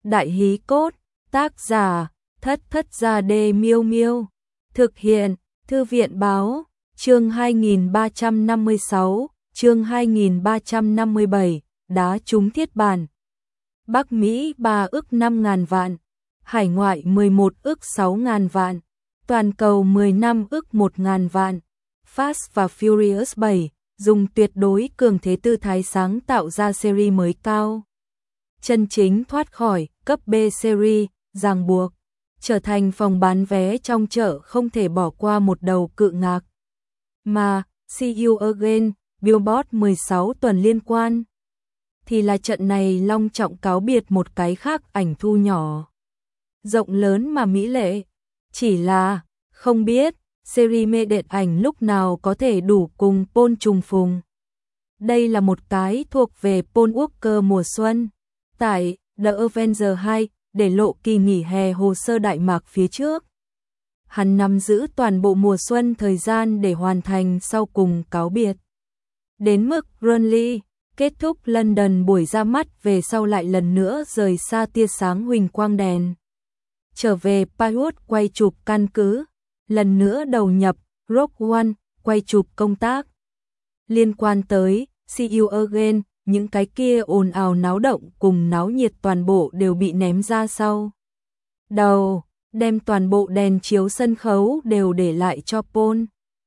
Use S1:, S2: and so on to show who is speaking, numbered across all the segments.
S1: Đại hí cốt, tác giả, Thất Thất Gia Đê Miêu Miêu. Thực hiện, Thư viện Báo, chương 2356, chương 2357, đá trúng thiết bản. Bắc Mỹ 3 ức 5.000 vạn, hải ngoại 11 ức 6.000 vạn, toàn cầu 15 ức 1.000 vạn. Fast và Furious 7 dùng tuyệt đối cường thế tư thái sáng tạo ra series mới cao. Chân chính thoát khỏi cấp B series, ràng buộc, trở thành phòng bán vé trong chợ không thể bỏ qua một đầu cự ngạc. Mà, See You Again, Billboard 16 tuần liên quan, thì là trận này long trọng cáo biệt một cái khác ảnh thu nhỏ. Rộng lớn mà mỹ lệ, chỉ là, không biết, series mê điện ảnh lúc nào có thể đủ cùng Paul trùng phùng. Đây là một cái thuộc về Paul Walker mùa xuân. Tại The Avengers 2, để lộ kỳ nghỉ hè hồ sơ Đại Mạc phía trước. Hắn nắm giữ toàn bộ mùa xuân thời gian để hoàn thành sau cùng cáo biệt. Đến mức Burnley kết thúc London buổi ra mắt về sau lại lần nữa rời xa tia sáng huỳnh quang đèn. Trở về Pinewood quay chụp căn cứ, lần nữa đầu nhập Rogue One quay chụp công tác. Liên quan tới See You Again, những cái kia ồn ào náo động cùng náo nhiệt toàn bộ đều bị ném ra sau đầu, đem toàn bộ đèn chiếu sân khấu đều để lại cho Paul.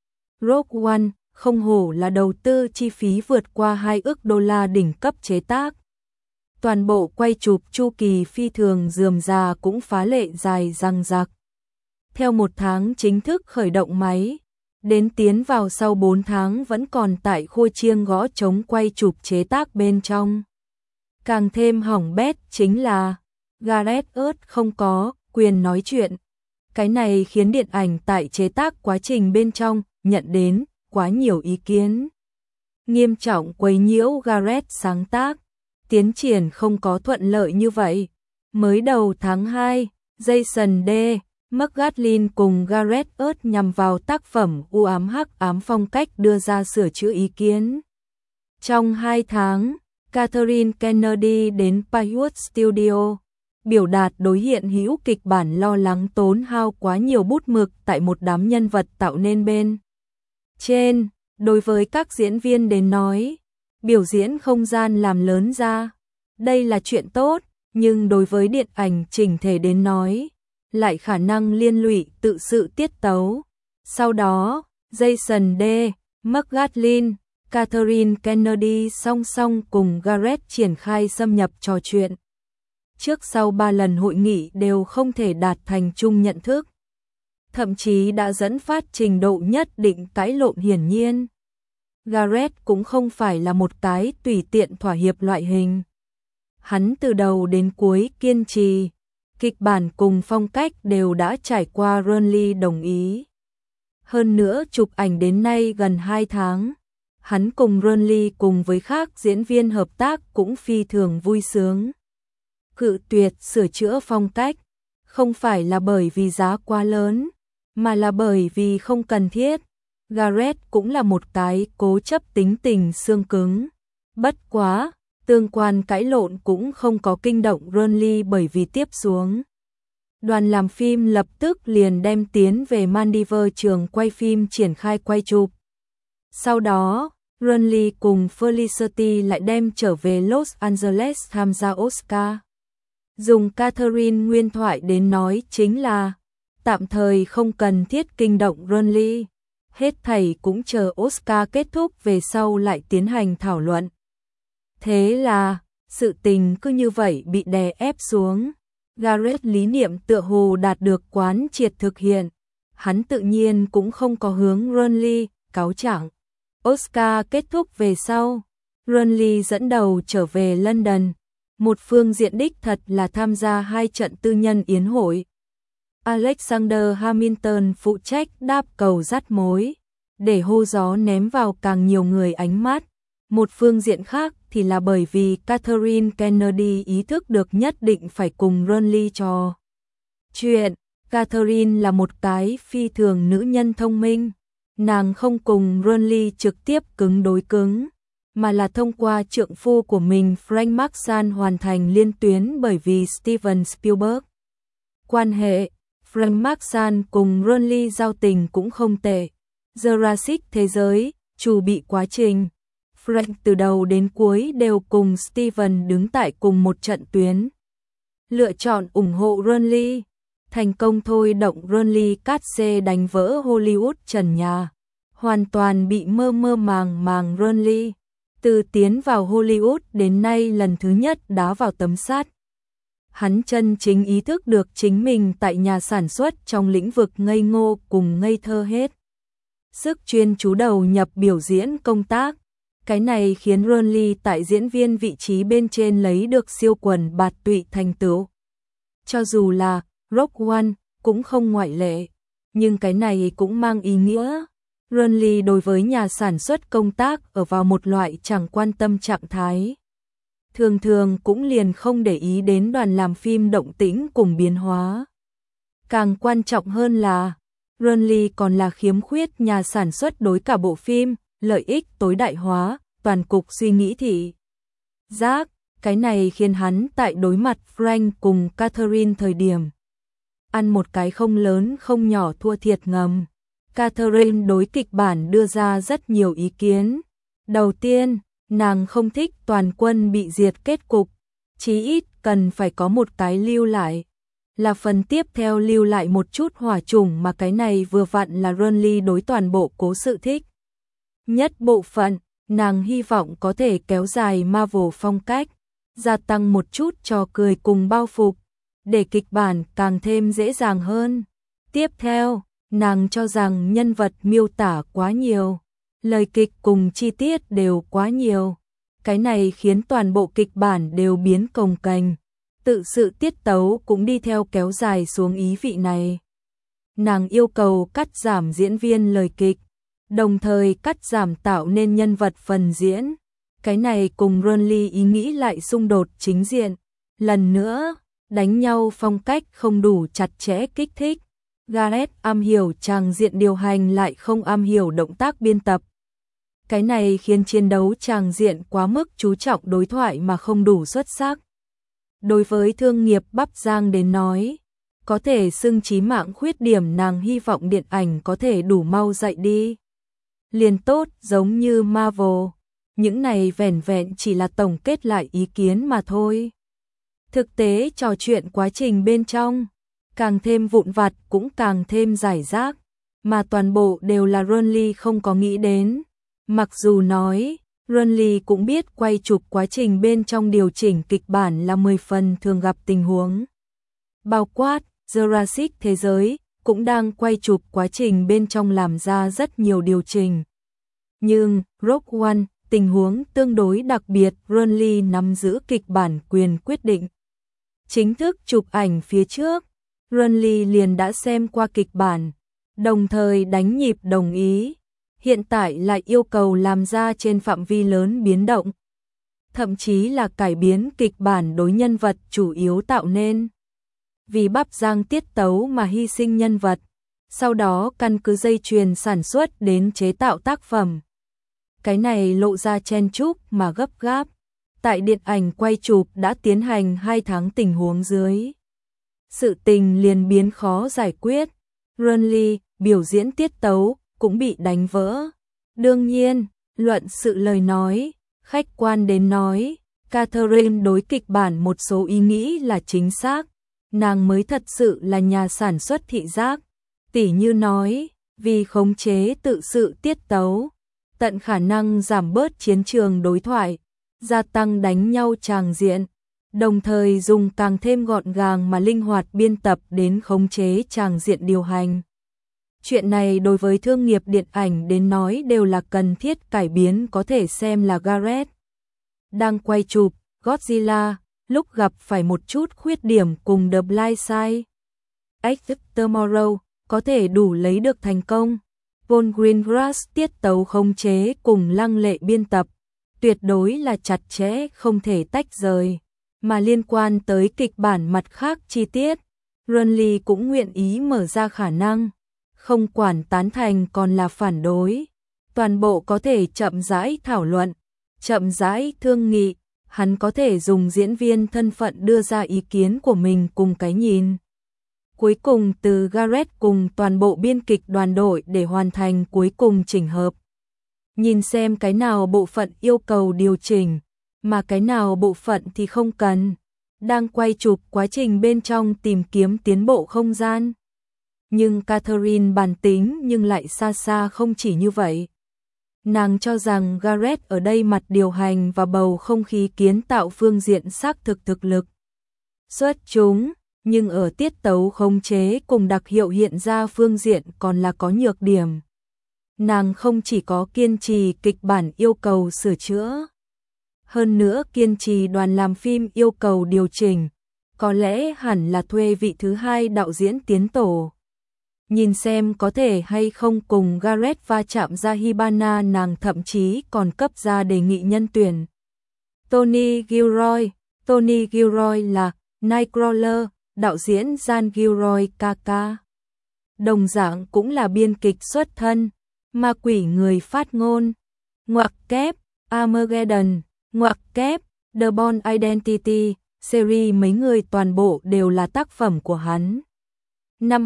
S1: Rogue One không hổ là đầu tư chi phí vượt qua 2 ức đô la đỉnh cấp chế tác. Toàn bộ quay chụp chu kỳ phi thường rườm rà cũng phá lệ dài dằng dặc. Theo 1 tháng chính thức khởi động máy, đến tiến vào sau 4 tháng vẫn còn tại khua chiêng gõ trống quay chụp chế tác bên trong. Càng thêm hỏng bét chính là Gareth Earth không có quyền nói chuyện. Cái này khiến điện ảnh tại chế tác quá trình bên trong nhận đến quá nhiều ý kiến. Nghiêm trọng quấy nhiễu Gareth sáng tác, tiến triển không có thuận lợi như vậy. Mới đầu tháng 2, Jason D. McGatlin cùng Gareth Earth nhằm vào tác phẩm u ám hắc ám phong cách đưa ra sửa chữa ý kiến. Trong 2 tháng, Kathleen Kennedy đến Pinewood Studio, biểu đạt đối hiện hữu kịch bản lo lắng tốn hao quá nhiều bút mực tại một đám nhân vật tạo nên bên trên. Đối với các diễn viên đến nói, biểu diễn không gian làm lớn ra, đây là chuyện tốt, nhưng đối với điện ảnh chỉnh thể đến nói, lại khả năng liên lụy tự sự tiết tấu. Sau đó, Jason D. McGatlin, Kathleen Kennedy song song cùng Gareth triển khai xâm nhập trò chuyện. Trước sau 3 lần hội nghị đều không thể đạt thành chung nhận thức. Thậm chí đã dẫn phát trình độ nhất định cãi lộn hiển nhiên. Gareth cũng không phải là một cái tùy tiện thỏa hiệp loại hình. Hắn từ đầu đến cuối kiên trì, kịch bản cùng phong cách đều đã trải qua Burnley đồng ý. Hơn nữa chụp ảnh đến nay gần 2 tháng, hắn cùng Burnley cùng với các diễn viên hợp tác cũng phi thường vui sướng. Cự tuyệt sửa chữa phong cách, không phải là bởi vì giá quá lớn, mà là bởi vì không cần thiết. Gareth cũng là một cái cố chấp tính tình xương cứng. Bất quá, tương quan cãi lộn cũng không có kinh động Burnley bởi vì tiếp xuống. Đoàn làm phim lập tức liền đem tiến về Maldives trường quay phim triển khai quay chụp. Sau đó, Burnley cùng Felicity lại đem trở về Los Angeles tham gia Oscar. Dùng Catherine nguyên thoại đến nói chính là tạm thời không cần thiết kinh động Burnley. Hết thảy cũng chờ Oscar kết thúc về sau lại tiến hành thảo luận. Thế là, sự tình cứ như vậy bị đè ép xuống. Gareth lý niệm tựa hồ đạt được quán triệt thực hiện. Hắn tự nhiên cũng không có hướng Burnley cáo trạng. Oscar kết thúc về sau, Burnley dẫn đầu trở về London. Một phương diện đích thật là tham gia 2 trận tư nhân yến hội. Alexander Hamilton phụ trách đáp cầu dắt mối, để hô gió ném vào càng nhiều người ánh mắt. Một phương diện khác thì là bởi vì Kathleen Kennedy ý thức được nhất định phải cùng Burnley trò chuyện. Kathleen là một cái phi thường nữ nhân thông minh. Nàng không cùng Burnley trực tiếp cứng đối cứng, mà là thông qua trượng phu của mình Frank Marshall hoàn thành liên tuyến bởi vì Steven Spielberg. Quan hệ Frank Marshall cùng Ron Lee giao tình cũng không tệ. Jurassic Thế giới, chủ bị quá trình. Frank từ đầu đến cuối đều cùng Steven đứng tại cùng một trận tuyến. Lựa chọn ủng hộ Ron Lee. Thành công thôi động Ron Lee cát xê đánh vỡ Hollywood trần nhà. Hoàn toàn bị mơ màng Ron Lee. Từ tiến vào Hollywood đến nay lần thứ nhất đá vào tấm sắt. Hắn chân chính ý thức được chính mình tại nhà sản xuất trong lĩnh vực ngây ngô cùng ngây thơ hết. Sức chuyên chú đầu nhập biểu diễn công tác. Cái này khiến Ron Lee tại diễn viên vị trí bên trên lấy được siêu quần bạt tụy thành tựu. Cho dù là Rogue One cũng không ngoại lệ, nhưng cái này cũng mang ý nghĩa Ron Lee đối với nhà sản xuất công tác ở vào một loại chẳng quan tâm trạng thái. Thường thường cũng liền không để ý đến đoàn làm phim động tĩnh cùng biến hóa. Càng quan trọng hơn là Ron Lee còn là khiếm khuyết nhà sản xuất đối cả bộ phim, lợi ích tối đại hóa, toàn cục suy nghĩ thị giác. Cái này khiến hắn tại đối mặt Frank cùng Catherine thời điểm ăn một cái không lớn không nhỏ thua thiệt ngầm. Catherine đối kịch bản đưa ra rất nhiều ý kiến. Đầu tiên, nàng không thích toàn quân bị diệt kết cục, chí ít cần phải có một cái lưu lại. Là phần tiếp theo lưu lại một chút hỏa chủng mà cái này vừa vặn là Ron Lee đối toàn bộ cố sự thích nhất bộ phận. Nàng hy vọng có thể kéo dài Marvel phong cách, gia tăng một chút trò cười cùng bao phục, để kịch bản càng thêm dễ dàng hơn. Tiếp theo, nàng cho rằng nhân vật miêu tả quá nhiều, lời kịch cùng chi tiết đều quá nhiều. Cái này khiến toàn bộ kịch bản đều biến cồng kềnh, tự sự tiết tấu cũng đi theo kéo dài xuống ý vị này. Nàng yêu cầu cắt giảm diễn viên lời kịch, đồng thời cắt giảm tạo nên nhân vật phần diễn. Cái này cùng Ron Lee ý nghĩ lại xung đột chính diện. Lần nữa, đánh nhau phong cách không đủ chặt chẽ kích thích. Gareth am hiểu tràng diện điều hành lại không am hiểu động tác biên tập. Cái này khiến chiến đấu tràng diện quá mức chú trọng đối thoại mà không đủ xuất sắc. Đối với thương nghiệp Bắp Giang đến nói, có thể xưng chí mạng khuyết điểm nàng hy vọng điện ảnh có thể đủ mau dậy đi. Liền tốt giống như Marvel, những này vẻn vẹn chỉ là tổng kết lại ý kiến mà thôi. Thực tế trò chuyện quá trình bên trong, càng thêm vụn vặt cũng càng thêm giải rác, mà toàn bộ đều là Ron Lee không có nghĩ đến. Mặc dù nói, Ron Lee cũng biết quay chụp quá trình bên trong điều chỉnh kịch bản là 10 phần thường gặp tình huống. Bao quát, Jurassic Thế giới cũng đang quay chụp quá trình bên trong làm ra rất nhiều điều chỉnh. Nhưng, Rogue One, tình huống tương đối đặc biệt, Ron Lee nắm giữ kịch bản quyền quyết định. Chính thức chụp ảnh phía trước, Ron Lee liền đã xem qua kịch bản, đồng thời đánh nhịp đồng ý. Hiện tại lại yêu cầu làm ra trên phạm vi lớn biến động. Thậm chí là cải biến kịch bản đối nhân vật chủ yếu tạo nên. Vì Bắp Giang tiết tấu mà hy sinh nhân vật, sau đó căn cứ dây chuyền sản xuất đến chế tạo tác phẩm. Cái này lộ ra chen chúc mà gấp gáp. Tại điện ảnh quay chụp đã tiến hành 2 tháng tình huống dưới. Sự tình liền biến khó giải quyết. Ron Lee, biểu diễn tiết tấu, cũng bị đánh vỡ. Đương nhiên, luận sự lời nói, khách quan đến nói, Catherine đối kịch bản một số ý nghĩ là chính xác. Nàng mới thật sự là nhà sản xuất thị giác. Tỉ như nói, vì khống chế tự sự tiết tấu, tận khả năng giảm bớt chiến trường đối thoại, gia tăng đánh nhau tràng diện, đồng thời dùng càng thêm gọn gàng mà linh hoạt biên tập đến khống chế tràng diện điều hành. Chuyện này đối với thương nghiệp điện ảnh đến nói đều là cần thiết cải biến. Có thể xem là Gareth đang quay chụp Godzilla, lúc gặp phải một chút khuyết điểm cùng The Blind Side. Exit Tomorrow có thể đủ lấy được thành công. Paul Greengrass tiết tấu khống chế cùng lăng lệ biên tập, tuyệt đối là chặt chẽ không thể tách rời. Mà liên quan tới kịch bản mặt khác chi tiết, Ron Lee cũng nguyện ý mở ra khả năng, không quản tán thành còn là phản đối. Toàn bộ có thể chậm rãi thảo luận, chậm rãi thương nghị, hắn có thể dùng diễn viên thân phận đưa ra ý kiến của mình cùng cái nhìn. Cuối cùng từ Gareth cùng toàn bộ biên kịch đoàn đội để hoàn thành cuối cùng chỉnh hợp. Nhìn xem cái nào bộ phận yêu cầu điều chỉnh, mà cái nào bộ phận thì không cần. Đang quay chụp quá trình bên trong tìm kiếm tiến bộ không gian. Nhưng Catherine bản tính nhưng lại xa xa không chỉ như vậy. Nàng cho rằng Gareth ở đây mặt điều hành và bầu không khí kiến tạo phương diện xác thực lực xuất chúng, nhưng ở tiết tấu khống chế cùng đặc hiệu hiện ra phương diện còn là có nhược điểm. Nàng không chỉ có kiên trì kịch bản yêu cầu sửa chữa, hơn nữa kiên trì đoàn làm phim yêu cầu điều chỉnh, có lẽ hẳn là thuê vị thứ hai đạo diễn tiến tổ. Nhìn xem có thể hay không cùng Gareth va chạm ra Hibana, nàng thậm chí còn cấp ra đề nghị nhân tuyển. Tony Gilroy là Nightcrawler, đạo diễn Jan Gilroy kaka. Đồng dạng cũng là biên kịch xuất thân, ma quỷ người phát ngôn, ngoặc kép, Armageddon, ngoặc kép, The Bourne Identity, series mấy người toàn bộ đều là tác phẩm của hắn. Năm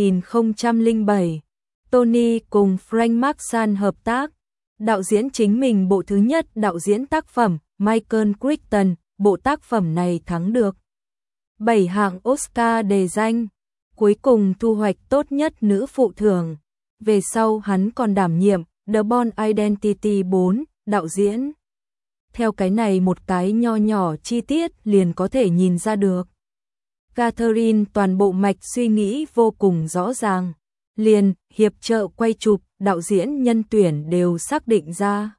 S1: 2007, Tony cùng Frank Marshall hợp tác, đạo diễn chính mình bộ thứ nhất đạo diễn tác phẩm Michael Crichton, bộ tác phẩm này thắng được 7 hạng Oscar đề danh, cuối cùng thu hoạch tốt nhất nữ phụ thưởng. Về sau hắn còn đảm nhiệm The Bourne Identity 4, đạo diễn. Theo cái này một cái nho nhỏ chi tiết liền có thể nhìn ra được. Catherine toàn bộ mạch suy nghĩ vô cùng rõ ràng, liền hiệp trợ quay chụp, đạo diễn nhân tuyển đều xác định ra.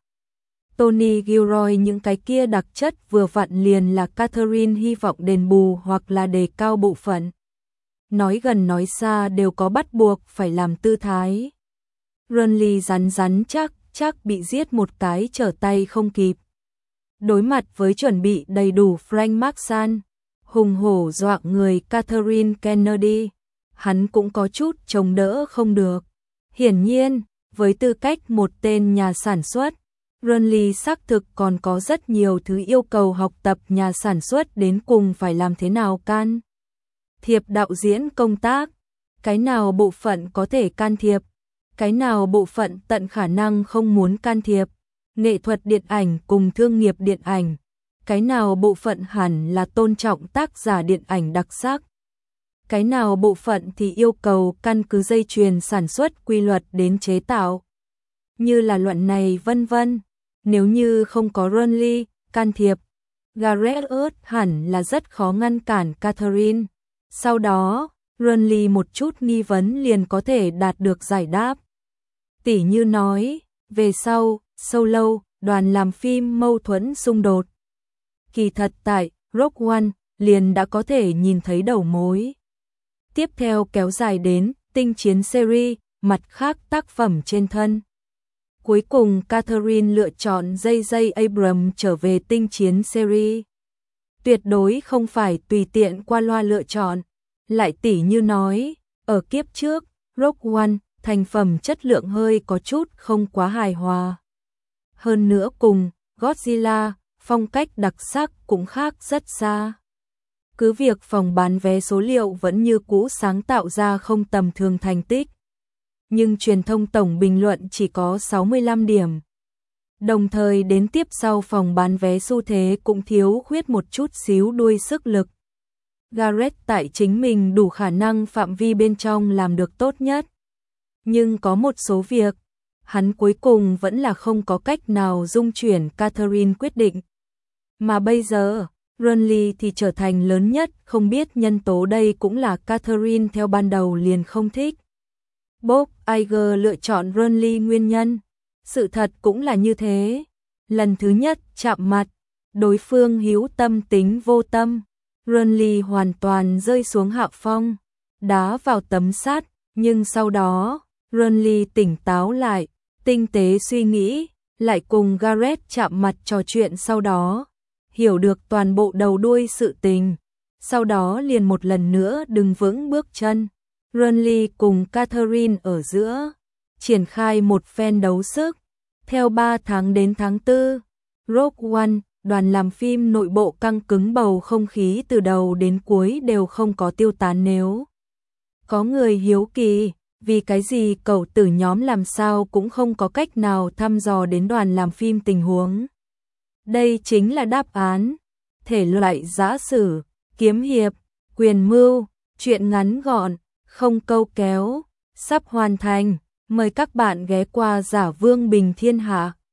S1: Tony Gilroy những cái kia đặc chất vừa vặn liền là Catherine hy vọng đền bù hoặc là đề cao bộ phận. Nói gần nói xa đều có bắt buộc phải làm tư thái. Renly rắn chắc bị giết một cái trở tay không kịp. Đối mặt với chuẩn bị đầy đủ Frank Marshall, hùng hổ dọa người Catherine Kennedy, hắn cũng có chút chống đỡ không được. Hiển nhiên, với tư cách một tên nhà sản xuất, Renly xác thực còn có rất nhiều thứ yêu cầu học tập nhà sản xuất đến cùng phải làm thế nào can thiệp đạo diễn công tác, cái nào bộ phận có thể can thiệp, cái nào bộ phận tận khả năng không muốn can thiệp, nghệ thuật điện ảnh cùng thương nghiệp điện ảnh, cái nào bộ phận hẳn là tôn trọng tác giả điện ảnh đặc sắc, cái nào bộ phận thì yêu cầu căn cứ dây chuyền sản xuất quy luật đến chế tạo. Như là luận này vân vân, nếu như không có Renly can thiệp, Gareth hẳn là rất khó ngăn cản Catherine. Sau đó, Renly một chút nghi vấn liền có thể đạt được giải đáp. Tỉ như nói, về sau, Solo, đoàn làm phim mâu thuẫn xung đột. Kỳ thật tại Rogue One liền đã có thể nhìn thấy đầu mối. Tiếp theo kéo dài đến Tinh chiến series, mặt khác tác phẩm trên thân. Cuối cùng Catherine lựa chọn J.J. Abrams trở về Tinh chiến series. Tuyệt đối không phải tùy tiện qua loa lựa chọn. Lại tỉ như nói, ở kiếp trước, Rogue One, thành phẩm chất lượng hơi có chút không quá hài hòa. Hơn nữa cùng Godzilla, phong cách đặc sắc cũng khác rất xa. Cứ việc phòng bán vé số liệu vẫn như cũ sáng tạo ra không tầm thường thành tích. Nhưng truyền thông tổng bình luận chỉ có 65 điểm. Đồng thời đến tiếp sau phòng bán vé xu thế cũng thiếu khuyết một chút xíu đuôi sức lực. Gareth tại chính mình đủ khả năng phạm vi bên trong làm được tốt nhất. Nhưng có một số việc, hắn cuối cùng vẫn là không có cách nào dung chuyển Catherine quyết định. Mà bây giờ, Renly thì trở thành lớn nhất, không biết nhân tố đây cũng là Catherine theo ban đầu liền không thích. Bob Iger lựa chọn Renly nguyên nhân, sự thật cũng là như thế. Lần thứ nhất chạm mặt, đối phương hữu tâm tính vô tâm, Renly hoàn toàn rơi xuống hạ phong, đá vào tấm sắt, nhưng sau đó, Renly tỉnh táo lại, tinh tế suy nghĩ, lại cùng Gareth chạm mặt trò chuyện sau đó, hiểu được toàn bộ đầu đuôi sự tình, sau đó liền một lần nữa đứng vững bước chân. Renly cùng Catherine ở giữa, triển khai một phen đấu sức, theo 3 tháng đến tháng 4, Rogue One, đoàn làm phim nội bộ căng cứng, bầu không khí từ đầu đến cuối đều không có tiêu tán. Nếu có người hiếu kỳ, vì cái gì cậu tử nhóm làm sao cũng không có cách nào thăm dò đến đoàn làm phim tình huống. Đây chính là đáp án. Thể loại giã sử, kiếm hiệp, quyền mưu, truyện ngắn gọn, không câu kéo, sắp hoàn thành. Mời các bạn ghé qua Giả Vương Bình Thiên Hạ.